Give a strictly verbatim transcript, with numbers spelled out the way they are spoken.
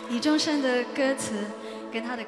李宗盛的歌词跟他的。